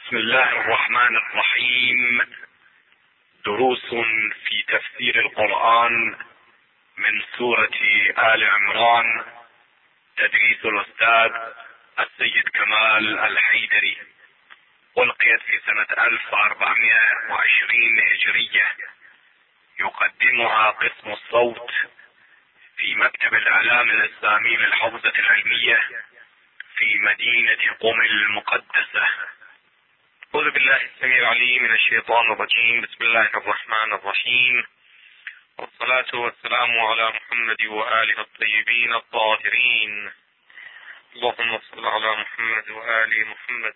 بسم الله الرحمن الرحيم. دروس في تفسير القرآن من سورة آل عمران، تدريس الأستاذ السيد كمال الحيدري. ألقيت في سنة 1420 هجرية. يقدمها قسم الصوت في مكتب الإعلام الإسلامي للحوزة العلمية في مدينة قم المقدسة. أعوذ بالله السميع العليم من الشيطان الرجيم. بسم الله الرحمن الرحيم، والصلاة والسلام على محمد وآله الطيبين الطاهرين. اللهم صل على محمد وآل محمد.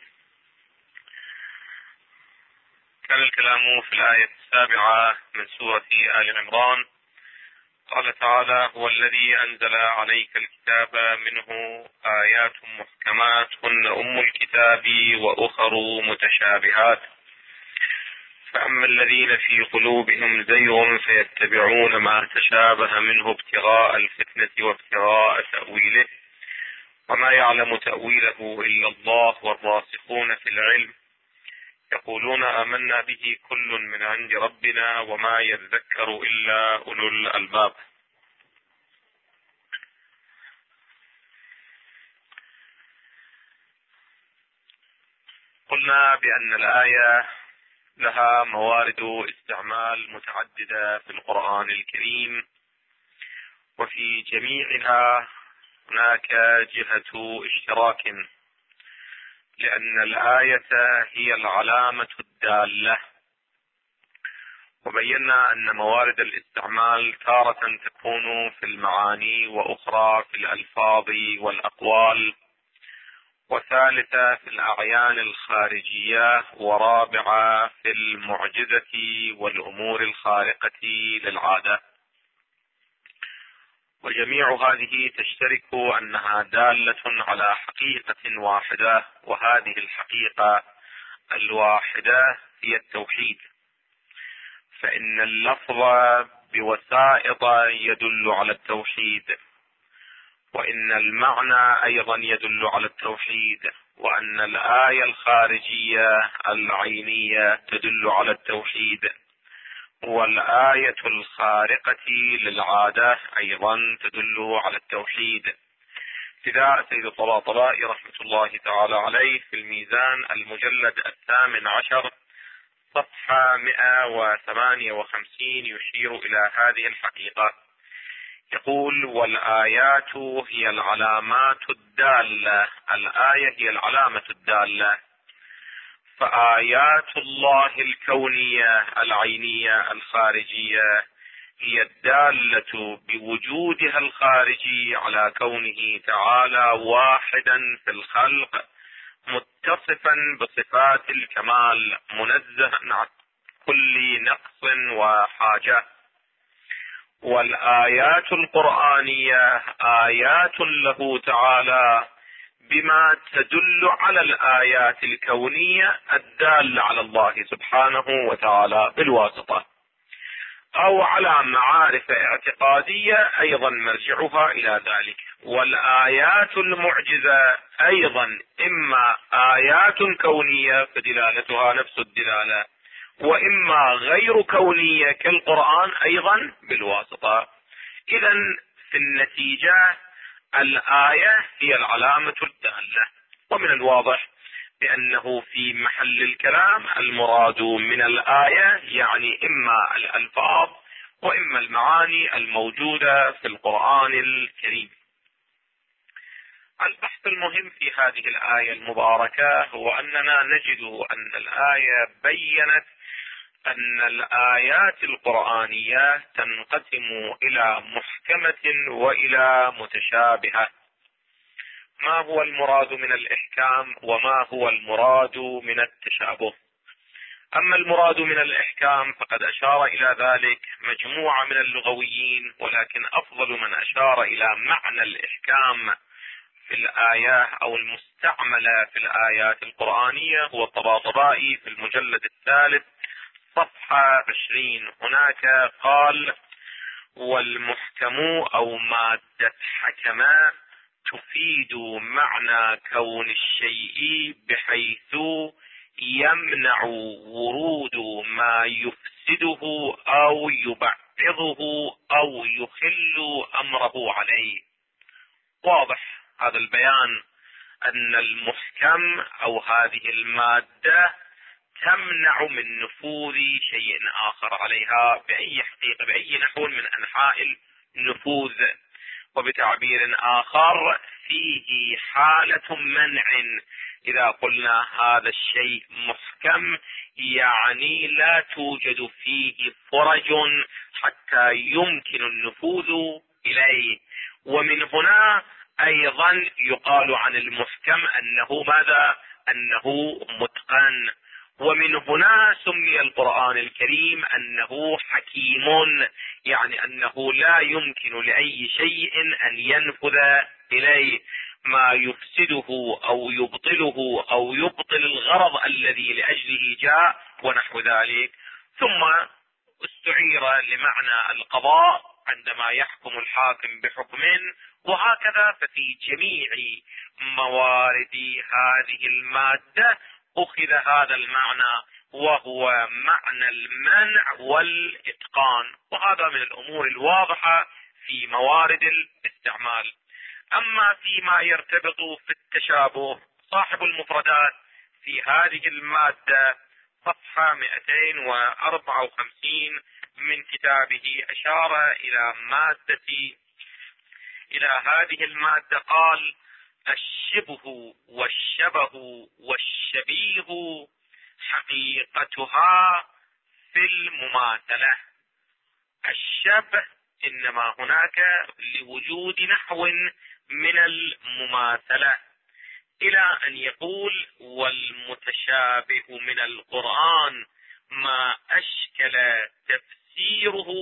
كان الكلام في الآية 7 من سورة آل عمران. قال تعالى: هو الذي أنزل عليك الكتاب منه آيات محكمات هن أم الكتاب وأخر متشابهات، فأما الذين في قلوبهم زيغ فيتبعون ما تشابه منه ابتغاء الفتنة وابتغاء تأويله، وما يعلم تأويله إلا الله والراسخون في العلم يقولون آمنا به كل من عند ربنا وما يذكر إلا أولو الألباب. قلنا بأن الآية لها موارد استعمال متعددة في القرآن الكريم، وفي جميعها هناك جهة اشتراك، لأن الآية هي العلامة الدالة. وبينا أن موارد الاستعمال تارة تكون في المعاني، وأخرى في الألفاظ والأقوال، وثالثة في الأعيان الخارجية، ورابعة في المعجزة والأمور الخارقة للعادة. وجميع هذه تشترك أنها دالة على حقيقة واحدة، وهذه الحقيقة الواحدة هي التوحيد. فإن اللفظ بوسائط يدل على التوحيد، وإن المعنى أيضا يدل على التوحيد، وأن الآية الخارجية العينية تدل على التوحيد، والآية الخارقة للعادة أيضا تدل على التوحيد. ابتداء سيد الطباطبائي رحمة الله تعالى عليه في الميزان المجلد 18 صفحة 158 يشير إلى هذه الحقيقة. يقول: والآيات هي العلامات الدالة. الآية هي العلامة الدالة، فآيات الله الكونية العينية الخارجية هي الدالة بوجودها الخارجي على كونه تعالى واحدا في الخلق، متصفا بصفات الكمال، منزها عن كل نقص وحاجة. والآيات القرآنية آيات له تعالى بما تدل على الآيات الكونية الدالة على الله سبحانه وتعالى بالواسطة، أو على معارف اعتقادية أيضا مرجعها إلى ذلك. والآيات المعجزة أيضا إما آيات كونية فدلالتها نفس الدلالة، وإما غير كونية كالقرآن أيضا بالواسطة. إذن في النتيجة الآية هي العلامة الدالة. ومن الواضح بأنه في محل الكلام المراد من الآية يعني إما الألفاظ وإما المعاني الموجودة في القرآن الكريم. البحث المهم في هذه الآية المباركة هو أننا نجد أن الآية بيّنت أن الآيات القرآنية تنقسم إلى محكمة وإلى متشابهة. ما هو المراد من الإحكام وما هو المراد من التشابه؟ أما المراد من الإحكام فقد أشار إلى ذلك مجموعة من اللغويين، ولكن أفضل من أشار إلى معنى الإحكام في الآية أو المستعملة في الآيات القرآنية هو الطباطبائي في المجلد 3 صفحة 20. هناك قال: والمحكم أو مادة حكمة تفيد معنى كون الشيء بحيث يمنع ورود ما يفسده أو يبعضه أو يخل أمره عليه. واضح هذا البيان أن المحكم أو هذه المادة تمنع من نفوذ شيء آخر عليها بأي حقيقة، بأي نحو من أنحاء النفوذ. وبتعبير آخر فيه حالة منع. إذا قلنا هذا الشيء محكم يعني لا توجد فيه فرج حتى يمكن النفوذ إليه. ومن هنا أيضا يقال عن المحكم أنه ماذا؟ أنه متقن. ومن هنا سمي القرآن الكريم أنه حكيم، يعني أنه لا يمكن لأي شيء أن ينفذ إليه ما يفسده أو يبطله أو يبطل الغرض الذي لأجله جاء ونحو ذلك. ثم استعير لمعنى القضاء عندما يحكم الحاكم بحكم، وهكذا ففي جميع موارد هذه المادة أخذ هذا المعنى، وهو معنى المنع والإتقان، وهذا من الأمور الواضحة في موارد الاستعمال. أما فيما يرتبط في التشابه، صاحب المفردات في هذه المادة صفحة 254 من كتابه أشار إلى هذه المادة قال: الشبه والشبه والشبيه حقيقتها في المماثلة. الشبه إنما هناك لوجود نحو من المماثلة، إلى أن يقول: والمتشابه من القرآن ما أشكل تفسيره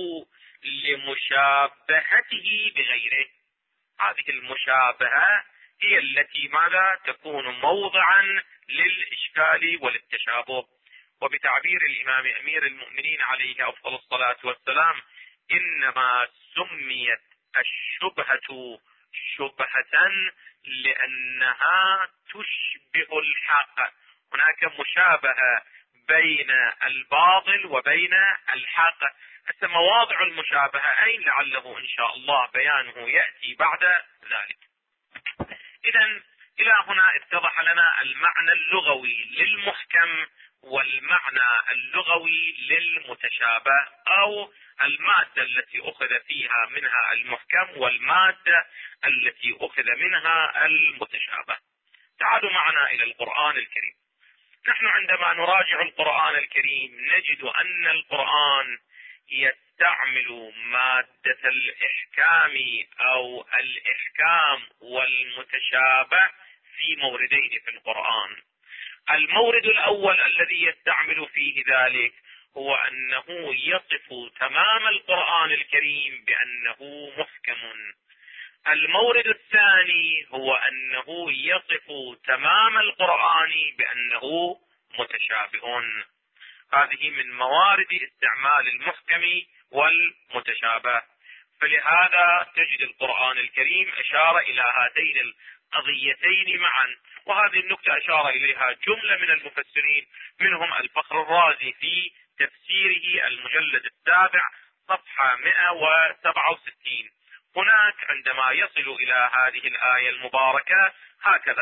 لمشابهته بغيره. هذه المشابهة هي التي ماذا تكون موضعا للإشكال وللتشابه. وبتعبير الإمام أمير المؤمنين عليه أفضل الصلاة والسلام: إنما سميت الشبهة شبهة لأنها تشبه الحق. هناك مشابهة بين الباطل وبين الحق. مواضع المشابهة أين؟ لعله إن شاء الله بيانه يأتي بعد ذلك. إذن إلى هنا اتضح لنا المعنى اللغوي للمحكم والمعنى اللغوي للمتشابه، أو المادة التي أخذ فيها منها المحكم والمادة التي أخذ منها المتشابه. تعالوا معنا إلى القرآن الكريم. نحن عندما نراجع القرآن الكريم نجد أن القرآن يستعمل مادة الإحكام أو الإحكام والمتشابه في موردين في القرآن. المورد الأول الذي يستعمل فيه ذلك هو أنه يصف تمام القرآن الكريم بأنه محكم. المورد الثاني هو أنه يصف تمام القرآن بأنه متشابه. هذه من موارد استعمال المحكم والمتشابه. فلهذا تجد القرآن الكريم أشار إلى هاتين القضيتين معا، وهذه النكتة أشار إليها جملة من المفسرين، منهم الفخر الرازي في تفسيره المجلد 7 صفحة 167. هناك عندما يصل إلى هذه الآية المباركة هكذا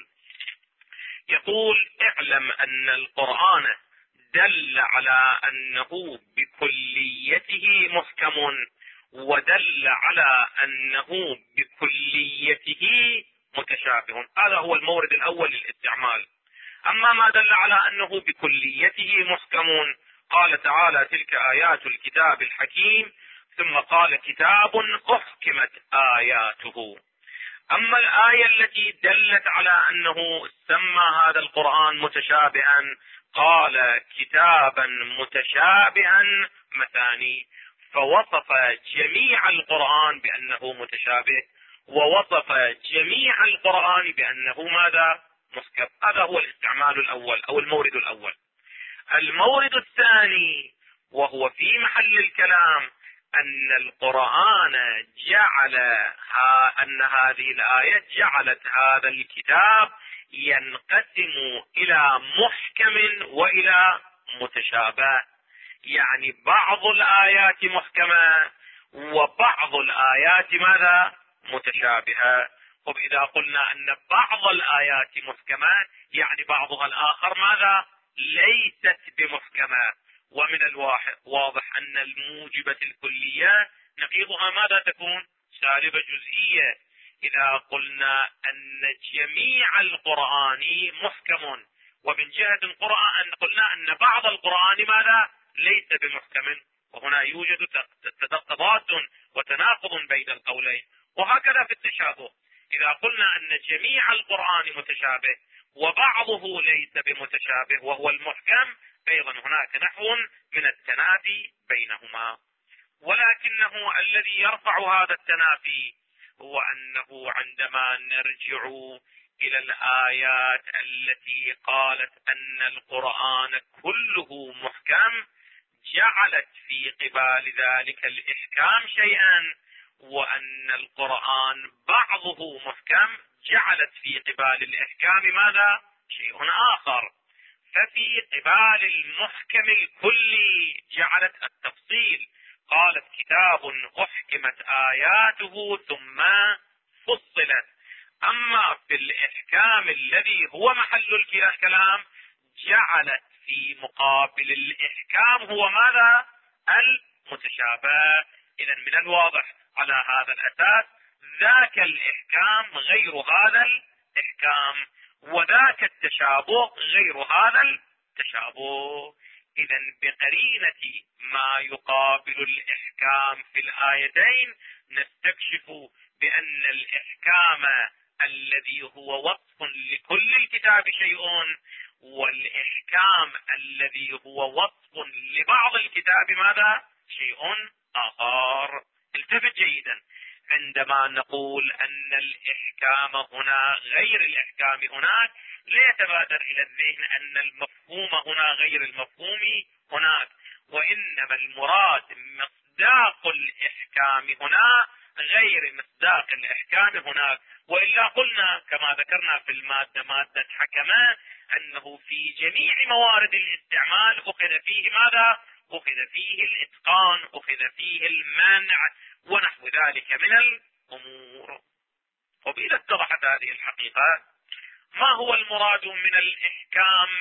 يقول: اعلم أن القرآن دل على أنه بكليته محكم، ودل على أنه بكليته متشابه. هذا هو المورد الأول للاستعمال. أما ما دل على أنه بكليته محكم، قال تعالى: تلك آيات الكتاب الحكيم، ثم قال: كتاب أحكمت آياته. أما الآية التي دلت على أنه سمى هذا القرآن متشابها قال: كتابا متشابها مثاني، فوصف جميع القرآن بأنه متشابه، ووصف جميع القرآن بأنه ماذا؟ محكم. هذا هو الاستعمال الأول أو المورد الأول. المورد الثاني وهو في محل الكلام أن القرآن أن هذه الآية جعلت هذا الكتاب ينقسم إلى محكم والى متشابه، يعني بعض الآيات محكمة وبعض الآيات ماذا؟ متشابهة. طب إذا قلنا أن بعض الآيات محكمة يعني بعضها الآخر ماذا؟ ليست بمحكمة. ومن الواضح أن الموجبة الكلية نقيضها ماذا تكون؟ سالبة جزئية. إذا قلنا أن جميع القرآن محكم ومن جهة القرآن قلنا أن بعض القرآن ماذا؟ ليس بمحكم، وهنا يوجد تضاد وتناقض بين القولين. وهكذا في التشابه، إذا قلنا أن جميع القرآن متشابه وبعضه ليس بمتشابه وهو المحكم، أيضا هناك نحو من التنافي بينهما. ولكنه الذي يرفع هذا التنافي هو أنه عندما نرجع إلى الآيات التي قالت أن القرآن كله محكم جعلت في قبال ذلك الإحكام شيئا، وأن القرآن بعضه محكم جعلت في قبال الإحكام ماذا؟ شيء آخر. ففي قبال المحكم الكلي جعلت التفصيل، قالت كتاب أحكمت آياته ثم فصلت. أما في الإحكام الذي هو محل الكلام جعلت في مقابل الإحكام هو ماذا؟ المتشابه. إذن من الواضح على هذا الأساس ذاك الإحكام غير هذا الإحكام، وذاك التشابه غير هذا التشابه. إذن بقرينة ما يقابل الإحكام في الآيتين نستكشف بأن الإحكام الذي هو وصف لكل الكتاب شيء، والإحكام الذي هو وصف لبعض الكتاب ماذا؟ شيء آخر. التفت جيدا، عندما نقول أن الإحكام هنا غير الإحكام هناك لا يتبادر إلى الذهن أن المفهوم هنا غير المفهوم هناك، وإنما المراد مصداق الإحكام هنا غير مصداق الإحكام هناك. وإلا قلنا كما ذكرنا في المادة مادة حكمة أنه في جميع موارد الاستعمال أخذ فيه ماذا؟ أخذ فيه الإتقان، أخذ فيه المنع ونحو ذلك من الأمور. وإذا اتضحت هذه الحقيقة، ما هو المراد من الإحكام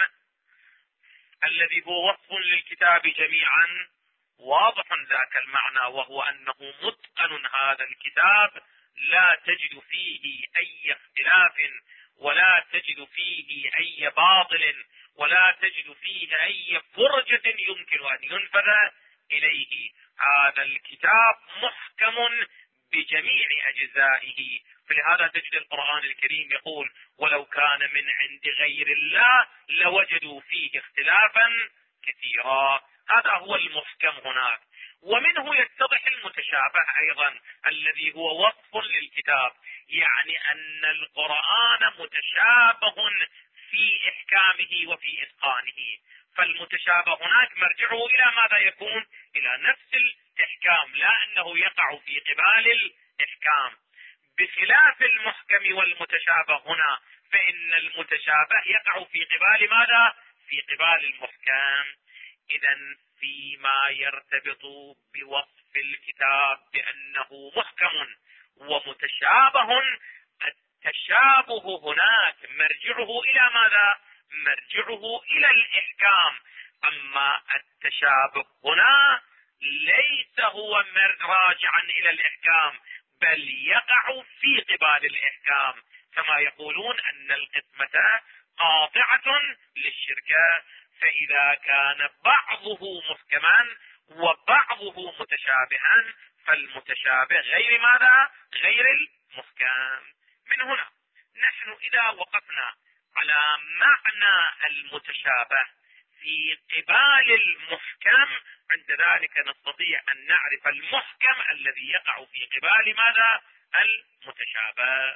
الذي هو وصف للكتاب جميعا؟ واضح ذاك المعنى، وهو أنه متقن هذا الكتاب لا تجد فيه أي اختلاف ولا تجد فيه أي باطل ولا تجد فيه أي فرجة يمكن أن ينفذ إليه. هذا الكتاب محكم بجميع أجزائه. فلهذا تجد القرآن الكريم يقول ولو كان من عند غير الله لوجدوا فيه اختلافا كثيرا. هذا هو المحكم هناك. ومنه يتضح المتشابه أيضا الذي هو وصف للكتاب، يعني أن القرآن متشابه في إحكامه وفي إتقانه. فالمتشابه هناك مرجعه إلى ماذا يكون؟ إلى نفس الإحكام، لا أنه يقع في قبال الإحكام، بخلاف المحكم والمتشابه هنا، فإن المتشابه يقع في قبال ماذا؟ في قبال المحكم. إذن فيما يرتبط بوصف الكتاب بأنه محكم ومتشابه، التشابه هناك مرجعه إلى ماذا؟ مرجعه إلى الإحكام. أما التشابه هنا ليس هو راجعا إلى الإحكام، بل يقع في قبال الإحكام، كما يقولون أن القسمة قاطعة للشركة. فإذا كان بعضه محكما وبعضه متشابها فالمتشابه غير ماذا؟ غير المحكم. من هنا نحن إذا وقفنا على معنى المتشابه في قبال المحكم، عند ذلك نستطيع أن نعرف المحكم الذي يقع في قبال ماذا؟ المتشابه.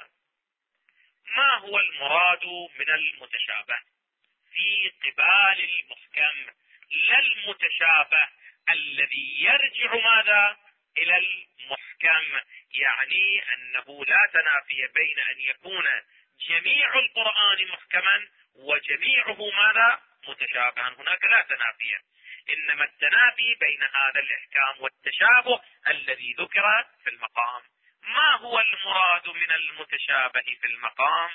ما هو المراد من المتشابه في قبال المحكم؟ لا المتشابه الذي يرجع ماذا؟ إلى المحكم، يعني أنه لا تنافي بين أن يكون جميع القرآن محكما وجميعه ماذا؟ متشابها. هناك لا تنافي، إنما التنافي بين هذا الإحكام والتشابه الذي ذكر في المقام. ما هو المراد من المتشابه في المقام؟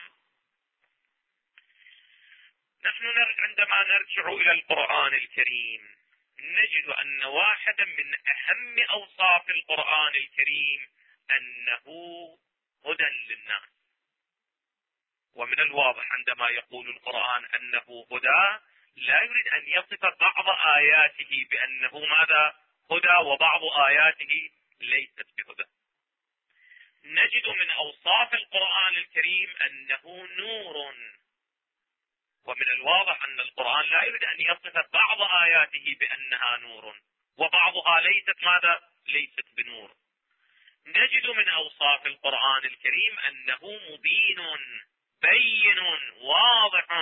نحن عندما نرجع إلى القرآن الكريم نجد أن واحدا من أهم أوصاف القرآن الكريم أنه هدى للناس. ومن الواضح عندما يقول القرآن أنه هدى لا يريد أن يصف بعض آياته بأنه ماذا؟ هدى، وبعض آياته ليست بهدى. نجد من أوصاف القرآن الكريم أنه نور، ومن الواضح أن القرآن لا يريد أن يصف بعض آياته بأنها نور وبعضها ليست ماذا؟ ليست بنور. نجد من أوصاف القرآن الكريم أنه مبين، بين، واضح،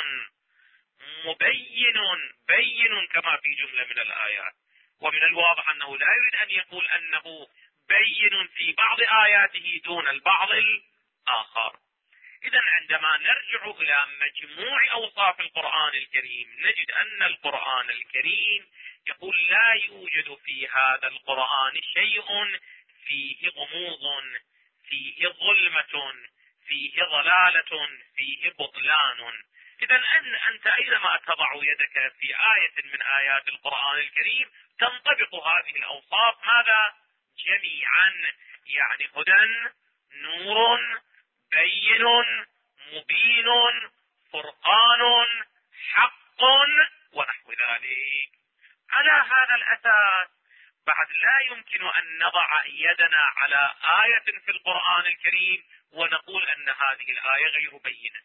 بين كما في جملة من الآيات. ومن الواضح أنه لا يريد أن يقول أنه بين في بعض آياته دون البعض الآخر. إذا عندما نرجع إلى مجموع أوصاف القرآن الكريم نجد أن القرآن الكريم يقول لا يوجد في هذا القرآن شيء فيه غموض، فيه ظلمة، فيه ضلالة، فيه بطلان. إذا أنت أينما تضع يدك في آية من آيات القرآن الكريم تنطبق هذه الأوصاف ماذا؟ جميعا، يعني هدى، نور، بين، مبين، فرقان، حق، ونحو ذلك. على هذا الأساس بعد لا يمكن أن نضع يدنا على آية في القرآن الكريم ونقول أن هذه الآية غير بينة.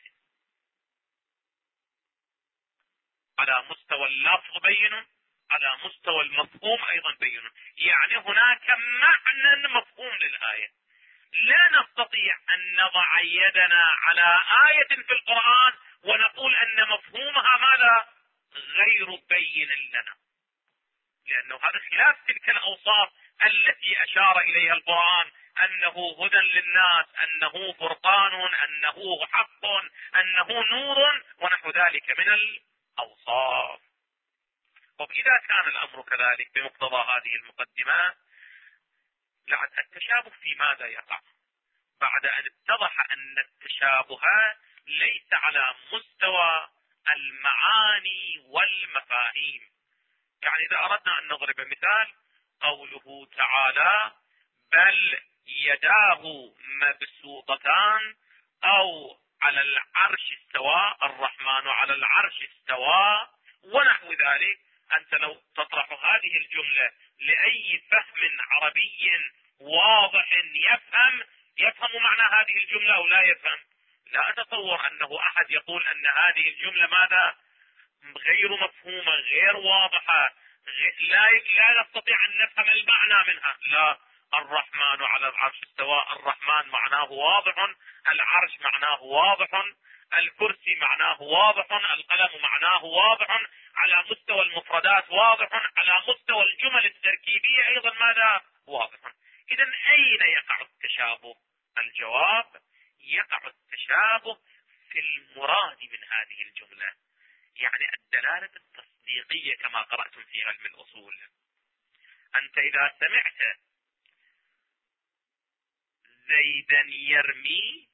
على مستوى اللفظ بين، على مستوى المفهوم أيضا بين، يعني هناك معنى مفهوم للآية. لا نستطيع أن نضع يدنا على آية في القرآن ونقول أن مفهومها ماذا؟ غير بين لنا، لأنه هذا خلاف تلك الأوصاف التي أشار إليها القرآن، أنه هدى للناس، أنه فرقان، أنه حق، أنه نور، ونحو ذلك من الأوصاف. وإذا كان الأمر كذلك بمقتضى هذه المقدمات، التشابه في ماذا يقع؟ بعد أن اتضح أن التشابه ليس على مستوى المعاني والمفاهيم. يعني إذا أردنا أن نضرب مثال، قوله تعالى بل يداه مبسوطتان، أو على العرش استوى، الرحمن على العرش استوى، ونحو ذلك. أنت لو تطرح هذه الجملة لأي فهم عربي واضح يفهم معنى هذه الجملة أو لا يفهم؟ لا أتصور أنه أحد يقول أن هذه الجملة ماذا؟ غير مفهومة، غير واضحة، لا نستطيع أن نفهم المعنى منها. لا، الرحمن على العرش استوى، الرحمن معناه واضح، العرش معناه واضح، الكرسي معناه واضح، القلم معناه واضح، على مستوى المفردات واضح، على مستوى الجمل التركيبية أيضا ماذا؟ واضح. إذا أين يقع التشابه؟ الجواب: يقع التشابه في المراد من هذه الجملة، يعني الدلالة التصديقية كما قرأتم في علم الأصول. أنت إذا سمعت زيدا يرمي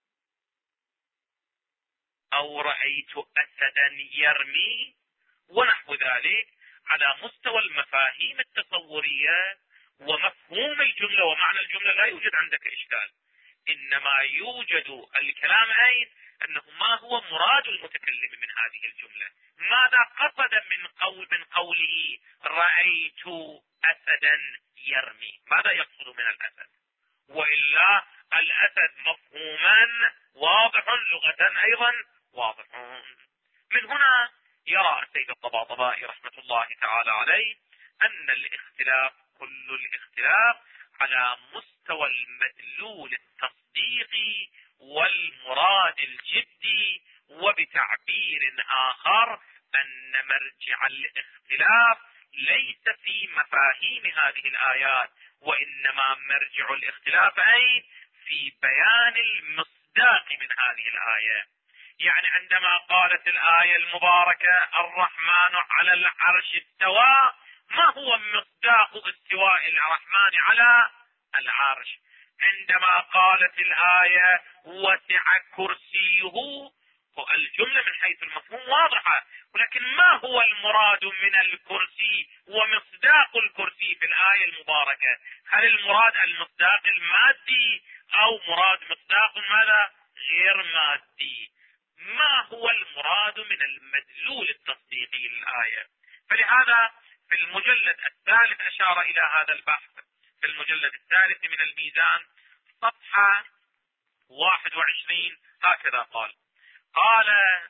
أو رأيت أسدا يرمي ونحو ذلك، على مستوى المفاهيم التصورية ومفهوم الجملة ومعنى الجملة لا يوجد عندك إشكال. إنما يوجد الكلام أين؟ أنه ما هو مراد المتكلم من هذه الجملة؟ ماذا قصد من قوله رأيت أسدا يرمي؟ ماذا يقصد من الأسد؟ وإلا الأسد مفهوما واضح، لغة أيضا واضح. من هنا يرى السيد الطباطبائي رحمة الله تعالى عليه أن الاختلاف، كل الاختلاف على مستوى المدلول التصديقي والمراد الجدي، وبتعبير آخر أن مرجع الاختلاف ليس في مفاهيم هذه الآيات، وإنما مرجع الاختلاف أي في بيان المصداق من هذه الآية. يعني عندما قالت الآية المباركة الرحمن على العرش استوى، ما هو مصداق استواء الرحمن على العرش؟ عندما قالت الآية وسع كرسيه، الجملة من حيث المفهوم واضحة، ولكن ما هو المراد من الكرسي ومصداق الكرسي في الآية المباركة؟ هل المراد المصداق المادي أو مراد مصداق ماذا غير مادي؟ ما هو المراد من المدلول التصديقي للآية؟ فلهذا في المجلد الثالث أشار إلى هذا البحث، في المجلد الثالث من الميزان صفحة 21 هكذا قال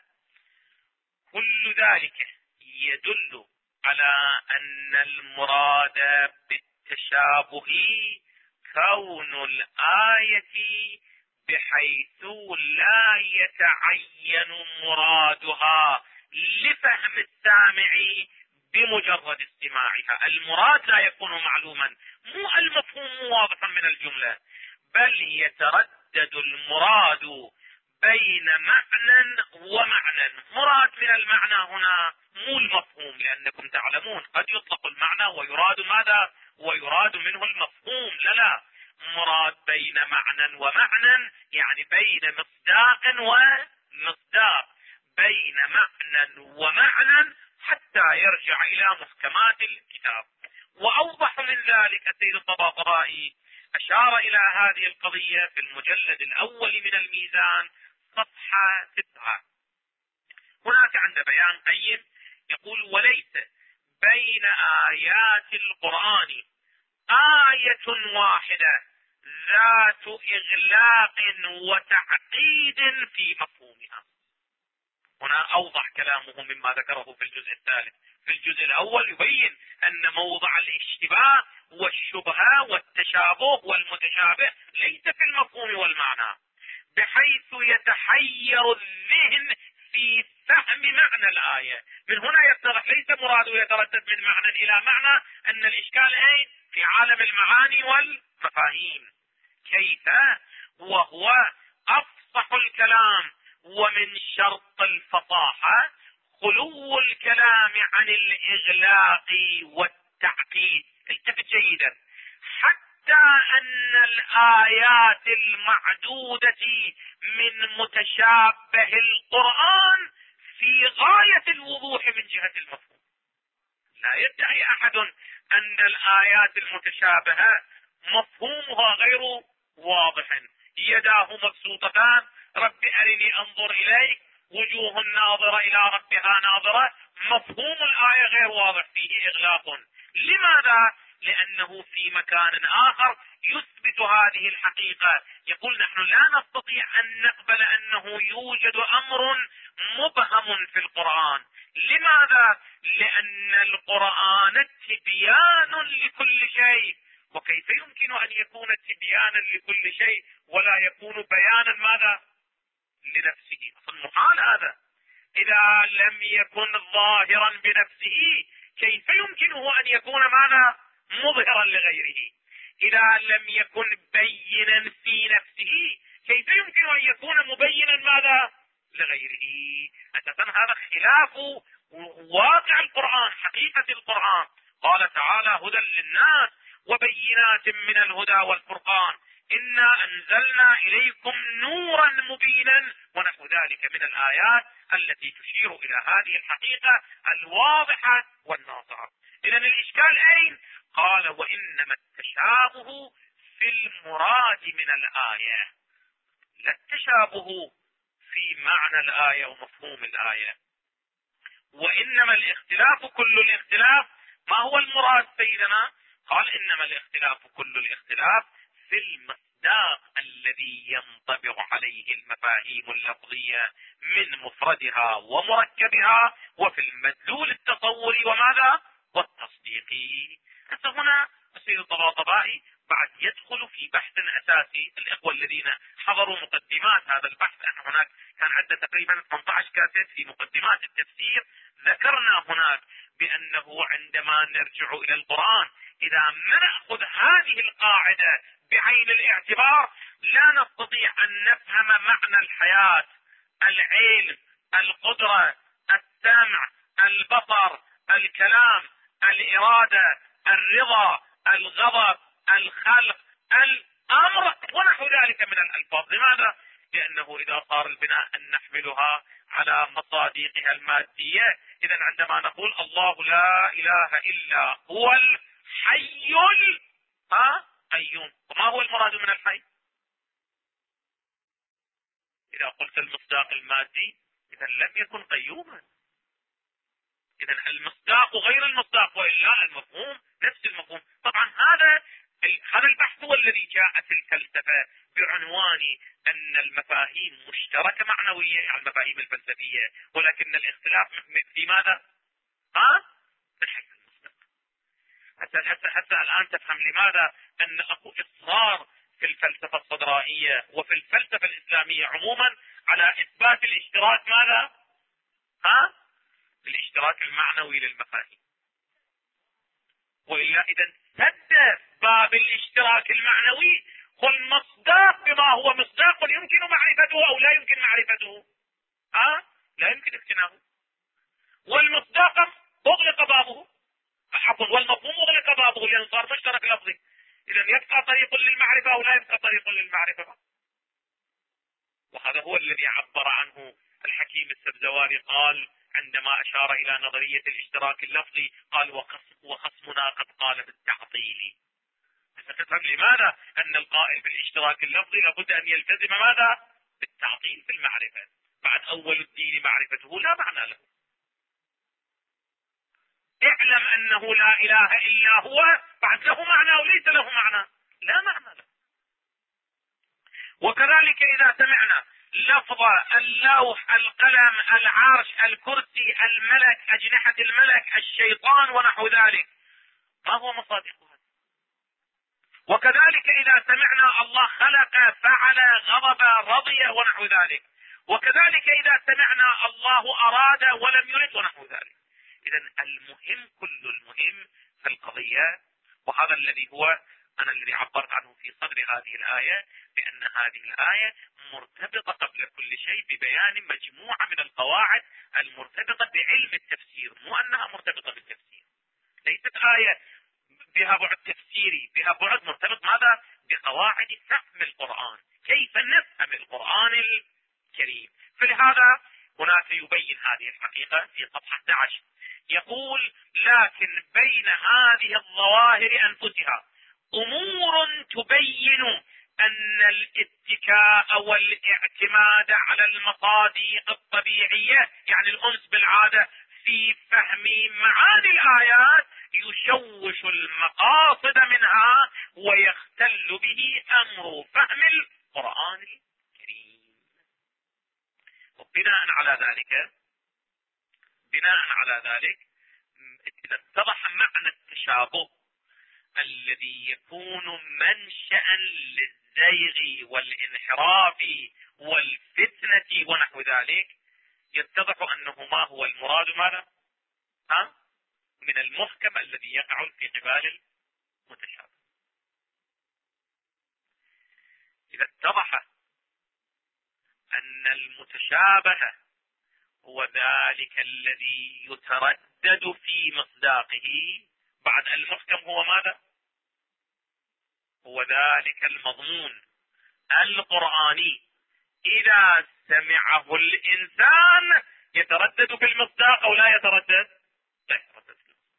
كل ذلك يدل على أن المراد بالتشابه كون الآية بحيث لا يتعين مرادها لفهم السامع بمجرد استماعها. المراد لا يكون معلوما، مو المفهوم واضحا من الجملة، بل يتردد المراد بين معنى ومعنى. مراد من المعنى هنا مو المفهوم، لأنكم تعلمون قد يطلق المعنى ويراد ماذا؟ ويراد منه المفهوم. لا، مراد بين معنى ومعنى، يعني بين مصداق ومصداق، بين معنى ومعنى، حتى يرجع إلى محكمات الكتاب. وأوضح من ذلك السيد الطباطبائي أشار إلى هذه القضية في المجلد الأول من الميزان صفحة 9. هناك عند بيان قيم يقول: وليس بين آيات القرآن آية واحدة ذات إغلاق وتعقيد في مفهومها. هنا أوضح كلامه مما ذكره في الجزء الثالث. في الجزء الأول يبين أن موضع الاشتباه والشبهة والتشابه والمتشابه ليس في المفهوم والمعنى، بحيث يتحير الذهن في فهم معنى الآية. من هنا يتضح ليس مراده يتردد من معنى إلى معنى، أن الإشكال أين؟ في عالم المعاني والمفاهيم. كيف؟ وهو أفصح الكلام، ومن شرط الفصاحة خلو الكلام عن الإغلاق والتعقيد. التفت جيدا: حتى أن الآيات المعدودة من متشابه القرآن في غاية الوضوح من جهة المفهوم. لا يدعي أحد أن الآيات المتشابهة مفهومها غير واضح. يداه مبسوطتان، رب أرني أنظر إليك، وجوه ناظرة إلى ربها ناظرة. مفهوم الآية غير واضح، فيه إغلاق. لماذا؟ لأنه في مكان آخر يثبت هذه الحقيقة. يقول: نحن لا نستطيع أن نقبل أنه يوجد أمر مبهم في القرآن. لماذا؟ لأن القرآن تبيان لكل شيء، وكيف يمكن أن يكون تبيانا لكل شيء ولا يكون بيانا ماذا؟ لنفسه. محال هذا. إذا لم يكن ظاهرا بنفسه كيف يمكنه أن يكون ماذا؟ مظهرا لغيره. إذا لم يكن بينا في نفسه كيف يمكن أن يكون مبينا ماذا؟ لغيره. أساسا هذا خلاف واقع القرآن، حقيقة القرآن. قال تعالى: هدى للناس وبينات من الهدى والفرقان، إنا أنزلنا إليكم نورا مبينا، ونحو ذلك من الآيات التي تشير إلى هذه الحقيقة الواضحة والناصعة. إذن الإشكال أين؟ قال: وإنما التشابه في المراد من الآية، لا التشابه في معنى الآية ومفهوم الآية. وإنما الاختلاف كل الاختلاف. ما هو المراد سيدنا؟ قال: إنما الاختلاف كل الاختلاف في المصداق الذي ينطبق عليه المفاهيم اللفظية من مفردها ومركبها، وفي المدلول التصوري وماذا؟ والتصديقي. حتى هنا السيد الطباطبائي بعد يدخل في بحث أساسي. الإخوة الذين حضروا مقدمات هذا البحث، هناك كان عندنا تقريبا 18 كاسيت في مقدمات التفسير، ذكرنا هناك بأنه عندما نرجع إلى القرآن إذا ما نأخذ هذه القاعدة بعين الاعتبار لا نستطيع أن نفهم معنى الحياة العلم، القدرة، السمع، البصر، الكلام، الإرادة، الرضا، الغضب، الخلق، الأمر ونحو ذلك من الألفاظ. لماذا؟ لأنه إذا صار البناء أن نحملها على مصادقها المادية، إذا عندما نقول الله لا إله إلا هو الحي القيوم، وما هو المراد من الحي؟ إذا قلت المصداق المادي إذا لم يكن قيوما، إذا المصداق غير المصداق، وإلا المفهوم نفس المفهوم. طبعا هذا البحث هو الذي جاء في الفلسفة بعنوان أن المفاهيم مشتركة معنوية على المفاهيم الفلسفية، ولكن الاختلاف في ماذا؟ من حيث المصداق. حتى الآن تفهم لماذا أن أكو إصرار في الفلسفة الصدرائية وفي الفلسفة الإسلامية عموما على إثبات الاشتراك ماذا؟ الاشتراك المعنوي للمفاهيم. وإلا إذا سد باب الاشتراك المعنوي والمصداق بما هو مصداق يمكن معرفته أو لا يمكن معرفته، لا يمكن اقتناعه. والمصداق أغلق بابه، عفوا والمفهوم أغلق بابه لأن صار مشترك لفظي. إذا يبقى طريق للمعرفة أو لا يبقى طريق للمعرفة. وهذا هو الذي عبر عنه الحكيم السبزواري، قال عندما أشار إلى نظرية الاشتراك اللفظي قال وخصمنا قد قال بالتعطيل. ستفهم لماذا أن القائل بالاشتراك اللفظي لابد أن يلتزم ماذا؟ بالتعطيل في المعرفة. بعد أول الدين معرفته لا معنى له. اعلم أنه لا إله إلا هو بعد له معنى وليس له معنى، لا معنى له. وكذلك إذا سمعنا لفظ اللوح، القلم، العرش، الكرسي، الملك، أجنحة الملك، الشيطان ونحو ذلك، ما هو مصادقها؟ وكذلك إذا سمعنا الله خلق، فعل، غضب، رضي ونحو ذلك. وكذلك إذا سمعنا الله أراد ولم يرد ونحو ذلك. إذا المهم كل المهم في القضية، وهذا الذي هو أنا الذي عبرت عنه في صدر هذه الآية، بأن هذه الآية مرتبطة قبل كل شيء ببيان مجموعة من القواعد المرتبطة بعلم التفسير، مو أنها مرتبطة بالتفسير. ليست آية بها بعد تفسيري، بها بعد مرتبط ماذا؟ بقواعد فهم القرآن، كيف نفهم القرآن الكريم. فلهذا هناك يبين هذه الحقيقة في صفحة 11، يقول لكن بين هذه الظواهر أنفسها أمور تبين أن الاتكاء والاعتماد على المصادق الطبيعية، يعني الأنس بالعادة في فهم معاني الآيات، يشوش المقاصد منها ويختل به أمر فهم القرآن الكريم. وبناء على ذلك إذا اتضح معنى التشابه الذي يكون منشأ للزيغ والانحراف والفتنة ونحو ذلك، يتضح أنه ما هو المراد ماذا؟ من المحكم الذي يقع في قبال المتشابه. إذا اتضح أن المتشابه هو ذلك الذي يتردد في مصداقه، بعد المحكم هو ماذا؟ هو ذلك المضمون القرآني إذا سمعه الإنسان يتردد في المصداق أو لا يتردد؟ لا يتردد.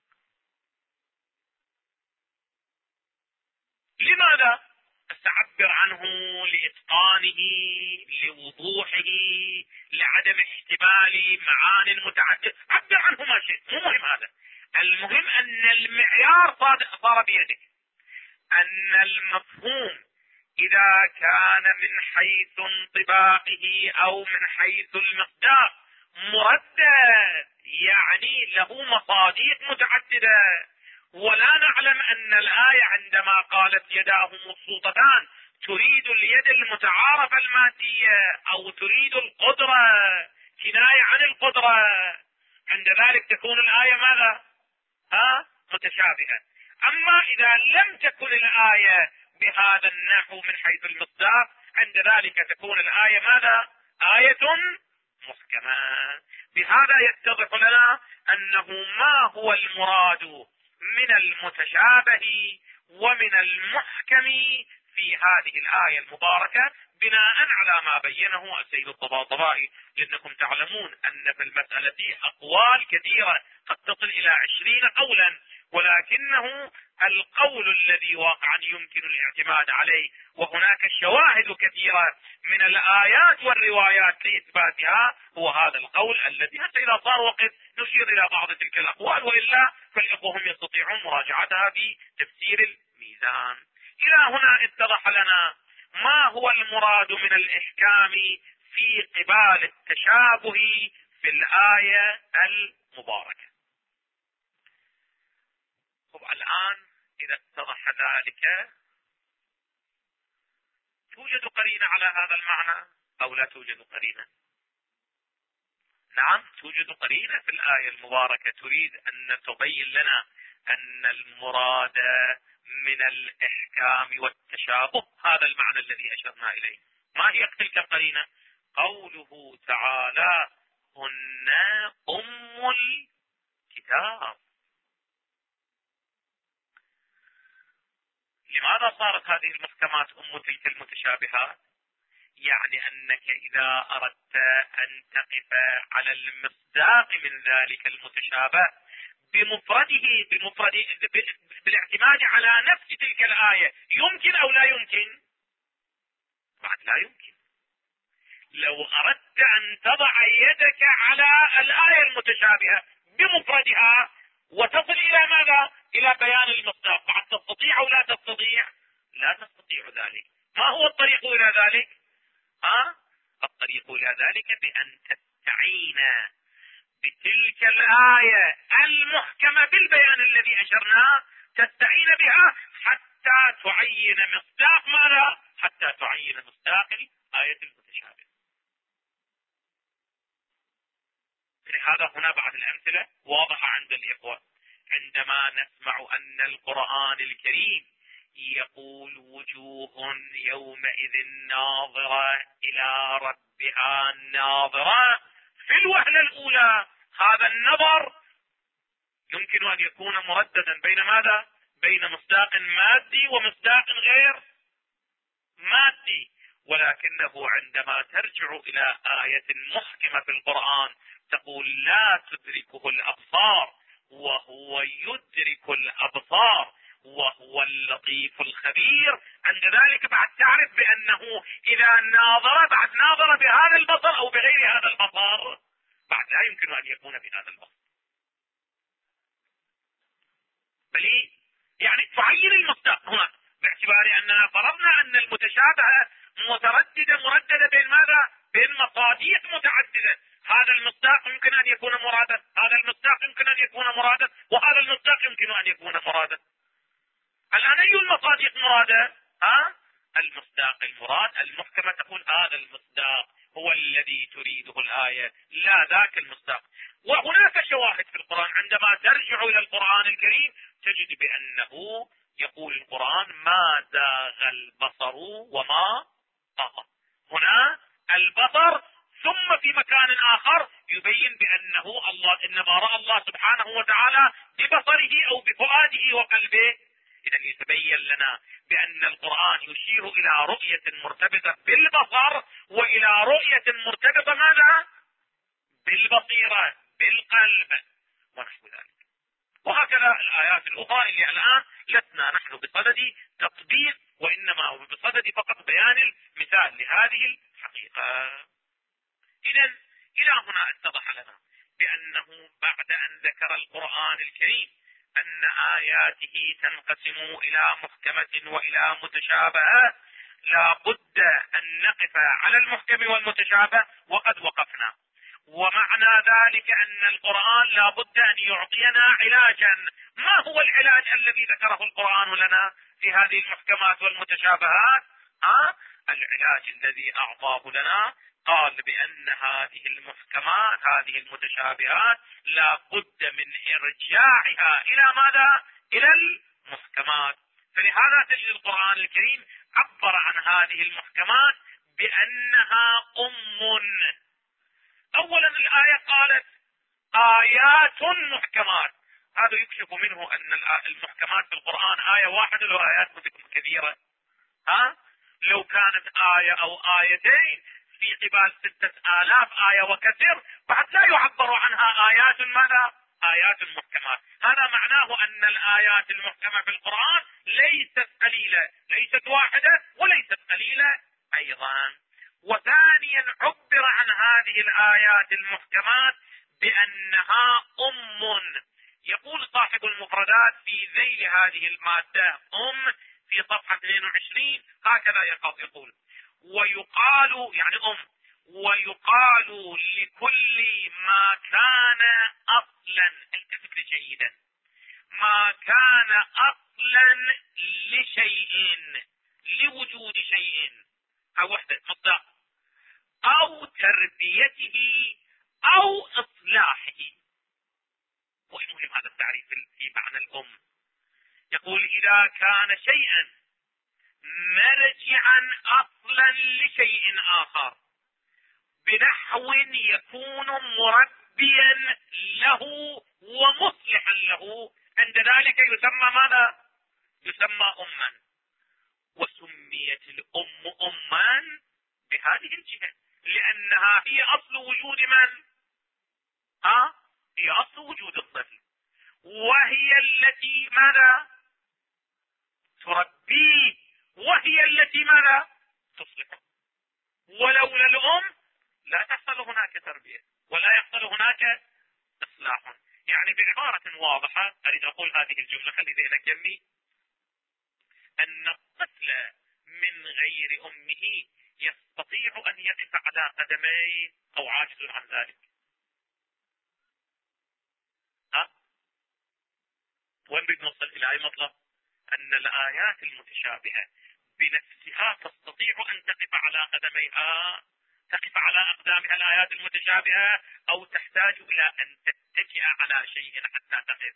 لماذا؟ أستعبر عنه لإتقانه، لوضوحه، لعدم احتمال معاني متعددة، عبر عنه ما شئت، مو مهم هذا. المهم أن المعيار صار بيدك، أن المفهوم إذا كان من حيث انطباقه أو من حيث المصداق مردد، يعني له مصادق متعددة. ولا نعلم أن الآية عندما قالت يداه مبسوطتان تريد اليد المتعارفة المادية أو تريد القدرة، كناية عن القدرة. عند ذلك تكون الآية ماذا؟ متشابهة. أما إذا لم تكن الآية بهذا النحو من حيث المصداق، عند ذلك تكون الآية ماذا؟ آية محكمة. بهذا يتضح لنا أنه ما هو المراد من المتشابه ومن المحكم في هذه الآية المباركة بناء على ما بينه السيد الطباطبائي، لأنكم تعلمون أن في المسألة أقوال كثيرة قد تصل إلى 20 قولا، ولكنه القول الذي واقعا يمكن الاعتماد عليه وهناك شواهد كثيرة من الآيات والروايات لإثباتها هو هذا القول الذي حتى إذا صار وقت نشير إلى بعض تلك الأقوال، وإلا فالإخوة هم يستطيعون مراجعتها في تفسير الميزان. إلى هنا اتضح لنا ما هو المراد من الإحكام في قبال التشابه في الآية المباركة. طب الآن إذا اتضح ذلك، توجد قرينة على هذا المعنى أو لا توجد قرينة؟ نعم توجد قرينة في الآية المباركة تريد أن تبين لنا أن المراد من الإحكام والتشابه هذا المعنى الذي أشرنا إليه. ما هي تلك القرينة؟ قوله تعالى هن أم الكتاب. لماذا صارت هذه المحكمات أم تلك المتشابهات؟ يعني أنك إذا أردت أن تقف على المصداق من ذلك المتشابه بمفرده بالاعتماد على نفس تلك الآية، يمكن أو لا يمكن؟ بعد لا يمكن. لو أردت أن تضع يدك على الآية المتشابهة بمفردها وتصل إلى ماذا؟ إلى بيان المصداق، بعد تستطيع أو لا تستطيع؟ لا تستطيع ذلك. ما هو الطريق إلى ذلك؟ الطريق إلى ذلك بأن تستعين بتلك الآية المحكمة بالبيان الذي أشرناه، تستعين بها حتى تعين مصداق ماذا؟ حتى تعين مصداق الآية المتشابهة. لهذا هنا بعض الأمثلة واضحة عند الإخوة. عندما نسمع أن القرآن الكريم يقول وجوه يومئذ ناظرة إلى ربها ناظرة، في الوهلة الأولى هذا النظر يمكن أن يكون مرددا بين ماذا؟ بين مصداق مادي ومصداق غير مادي، ولكنه عندما ترجع إلى آية محكمة في القرآن تقول لا تدركه الأبصار وهو يدرك الأبصار وهو اللطيف الخبير، عند ذلك بعد تعرف بأنه إذا ناظر بعد ناظر بهذا البصر أو بغير هذا البصر، بعد لا يمكن أن يكون بهذا البصر، بل يعني تعين المصداق هنا باعتبار أننا فرضنا أن المتشابه مرددة بين ماذا؟ بين مصاديق متعددة. هذا المصداق يمكن أن يكون مرادا، هذا المصداق يمكن أن يكون مرادا، وهذا المصداق يمكن أن يكون مرادا. الآن أي المصاديق مرادة؟ المصداق المراد المحكمة تقول هذا المصداق هو الذي تريده الآية لا ذاك المصداق. وهناك شواهد في القرآن عندما ترجع إلى القرآن الكريم تجد بأنه يقول القرآن ما زاغ البصر وما طغى. هنا البصر، ثم في مكان آخر يبين بأنه الله إنما رأى الله سبحانه وتعالى ببصره أو بفؤاده وقلبه. إذا يتبين لنا بأن القرآن يشير إلى رؤية مرتبطة بالبصر وإلى رؤية مرتبطة ماذا؟ بالبصيرة بالقلب ونحو ذلك. وهكذا الآيات الأخرى اللي الآن لسنا نحن بصدد تطبيق، وإنما هو بصدد فقط بيان المثال لهذه الحقيقة. إذا إلى هنا اتضح لنا بأنه بعد أن ذكر القرآن الكريم أن آياته تنقسم إلى محكمة وإلى متشابهة، لا بد أن نقف على المحكم والمتشابه، وقد وقفنا. ومعنى ذلك أن القرآن لا بد أن يعطينا علاجا. ما هو العلاج الذي ذكره القرآن لنا في هذه المحكمات والمتشابهات؟ العلاج الذي أعطاه لنا قال بأن هذه المحكمات هذه المتشابهات لا بد من إرجاعها إلى ماذا؟ إلى المحكمات. فلهذا تجد القرآن الكريم عبر عن هذه المحكمات بأنها أم اولا الآية قالت آيات محكمات، هذا يكشف منه ان المحكمات في القرآن آية واحدة له آيات كثيرة. لو كانت آية او آيتين في قبال 6000 آية وكثير، بعد لا يعبر عنها آيات ماذا؟ آيات محكمات. هذا معناه ان الآيات المحكمة في القرآن ليست قليلة، ليست واحدة وليست قليلة ايضا. وثانيا عبر عن هذه الآيات المحكمات بأنها يقول صاحب المفردات في ذيل هذه المادة في صفحة 22 هكذا يقول: ويقال يعني ويقال لكل ما كان أصلا، التفت جيدا، ما كان أصلا لشيء، لوجود شيء أو وحدة مصداق أو تربيته أو إصلاحه. ومهم هذا التعريف في معنى يقول إذا كان شيئا مرجعا أصلا لشيء آخر بنحو يكون مربيا له ومصلحا له، عند ذلك يسمى ماذا؟ يسمى أما. وسميت الأم أما بهذه الجهة لأنها هي أصل وجود من؟ هي أصل وجود الطفل، وهي التي ماذا؟ تربيه، وهي التي ماذا؟ تصلحه. ولولا الأم لا تحصل هناك تربية ولا يحصل هناك إصلاح. يعني بعبارة واضحة أريد أقول هذه الجملة، خلي ذهنك يمي، أن الطفل من غير أمه يستطيع أن يقف على قدميه أو عاجز عن ذلك. وين بنوصل إلى أي مطلب؟ أن الآيات المتشابهة بنفسها تستطيع أن تقف على قدميها، تقف على أقدامها الآيات المتشابهة، أو تحتاج إلى أن تتكئ على شيء حتى تقف.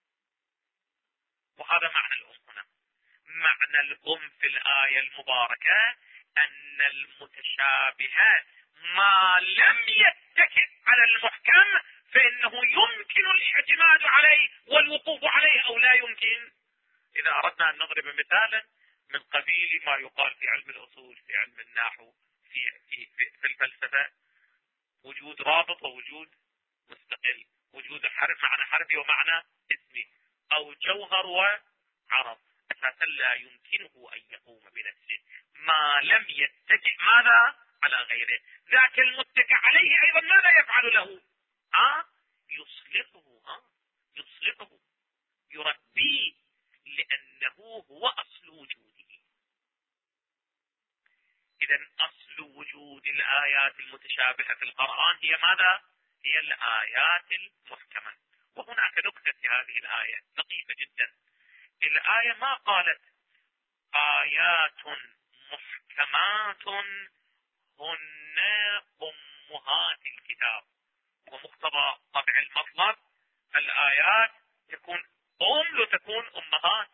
وهذا معنى الأم هنا. معنى الأم في الآية المباركة أن المتشابهة ما لم يتكئ على المحكم فإنه يمكن الاعتماد عليه والوقوف عليه أو لا يمكن. إذا أردنا أن نضرب مثالا من قبيل ما يقال في علم الأصول، في علم النحو، في الفلسفة، وجود رابط ووجود مستقل، وجود حرف معنى حرفي ومعنى اسمي، أو جوهر وعرض، أساسا لا يمكنه أن يقوم بنفسه ما لم يتكئ ماذا على غيره. ذاك المتكئ عليه أيضا ماذا يفعل له؟ يصلحه يربيه، لأنه هو أصل وجوده. إذن أصل وجود الآيات المتشابهة في القرآن هي ماذا؟ هي الآيات المحكمة. وهناك نكتة في هذه الآية لطيفة جدا. الآية ما قالت آيات محكمات هن أمهات الكتاب، ومقتضى طبع المطلب الآيات تكون لو تكون أمهات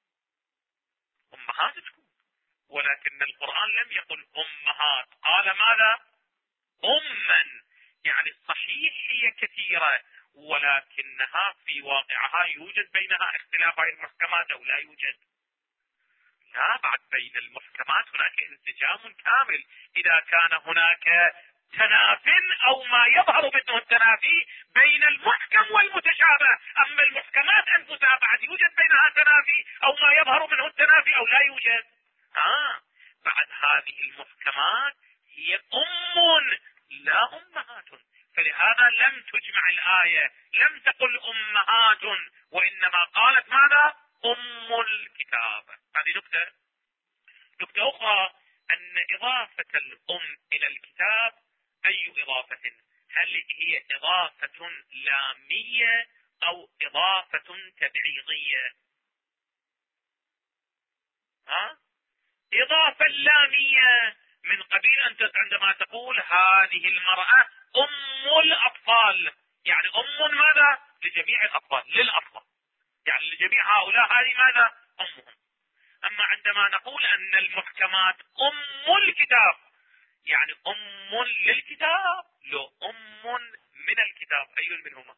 تكون، ولكن القرآن لم يقل أمهات، قال ماذا؟ أما. يعني صحيح هي كثيرة، ولكنها في واقعها يوجد بينها اختلاف بين المحكمات أو لا يوجد؟ لا، بعد بين المحكمات هناك انسجام كامل. إذا كان هناك تناف أو ما يظهر منه التنافي بين المحكم والمتشابه، أما المحكمات أنفسها بعد يوجد بينها تنافي أو ما يظهر منه التنافي أو لا يوجد. بعد هذه المحكمات هي أم لا أمهات، فلهذا لم تجمع الآية، لم تقل أمهات، وإنما قالت ماذا؟ أم الكتاب. هذه نكتة أخرى، أن إضافة الأم إلى الكتاب أي إضافة؟ هل هي إضافة لامية أو إضافة تبعيضية؟ إضافة لامية من قبيل أنت عندما تقول هذه المرأة أم الأطفال، يعني أم ماذا؟ لجميع الأطفال، للأطفال، يعني لجميع هؤلاء هذه ماذا؟ أمهم. أما عندما نقول أن المحكمات أم الكتاب، يعني أم للكتاب، لأم من الكتاب، أي منهما؟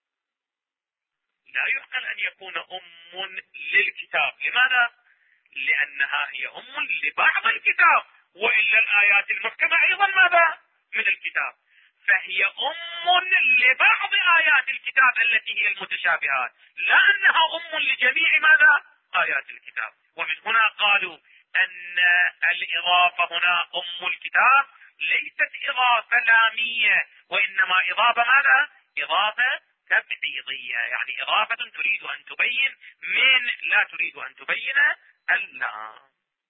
لا يعقل أن يكون أم للكتاب. لماذا؟ لأنها هي أم لبعض الكتاب، وإلا الآيات المحكمة أيضا ماذا؟ من الكتاب. فهي أم لبعض آيات الكتاب التي هي المتشابهات، لا أنها أم لجميع ماذا؟ آيات الكتاب. ومن هنا قالوا أن الإضافة هنا أم الكتاب ليست إضافة لامية، وإنما إضافة ماذا؟ إضافة تبعيضية، يعني إضافة تريد أن تبين من لا تريد أن تبين اللام.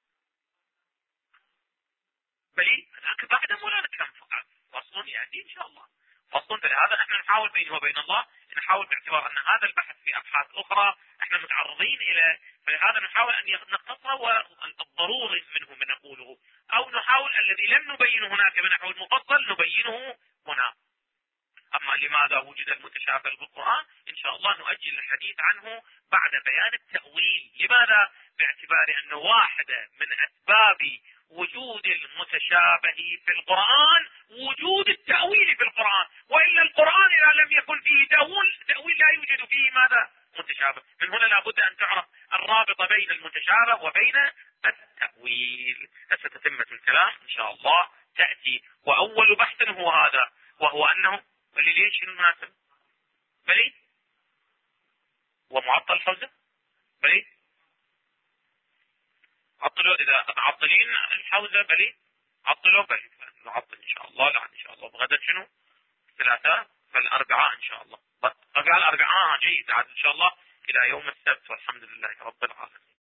بل هناك بعد مولانا كم فصل يأتي إن شاء الله، فصل. فلهذا نحن نحاول بينه وبين الله، نحاول باعتبار أن هذا البحث في أبحاث أخرى احنا متعرضين إلى، فلهذا نحاول أن نقتصر والضروري منه من نقوله، أو نحاول الذي لم نبينه هناك من نحو المفصل نبينه هنا. أما لماذا وجد المتشابه بالقرآن إن شاء الله نؤجل الحديث عنه بعد بيان التأويل. لماذا؟ باعتبار أنه واحدة من أسباب وجود المتشابه في القرآن وجود التأويل في القرآن، وإلا القرآن إذا لم يكن فيه تأويل لا يوجد فيه ماذا؟ متشابه. من هنا لابد أن تعرف الرابطة بين المتشابه وبين التأويل. ستتم الكلام إن شاء الله تأتي، وأول بحث هو هذا، وهو أنه ليش المناسب؟ بلي ومعطل حوزة بلي عطلوا، إذا معطلين الحوزة بلي عطلوا بلي نعطل إن شاء الله. لا إن شاء الله بغدا شنو؟ الثلاثاء، فالأربعاء إن شاء الله. الأربعاء جيد عاد إن شاء الله إلى يوم السبت، والحمد لله رب العالمين.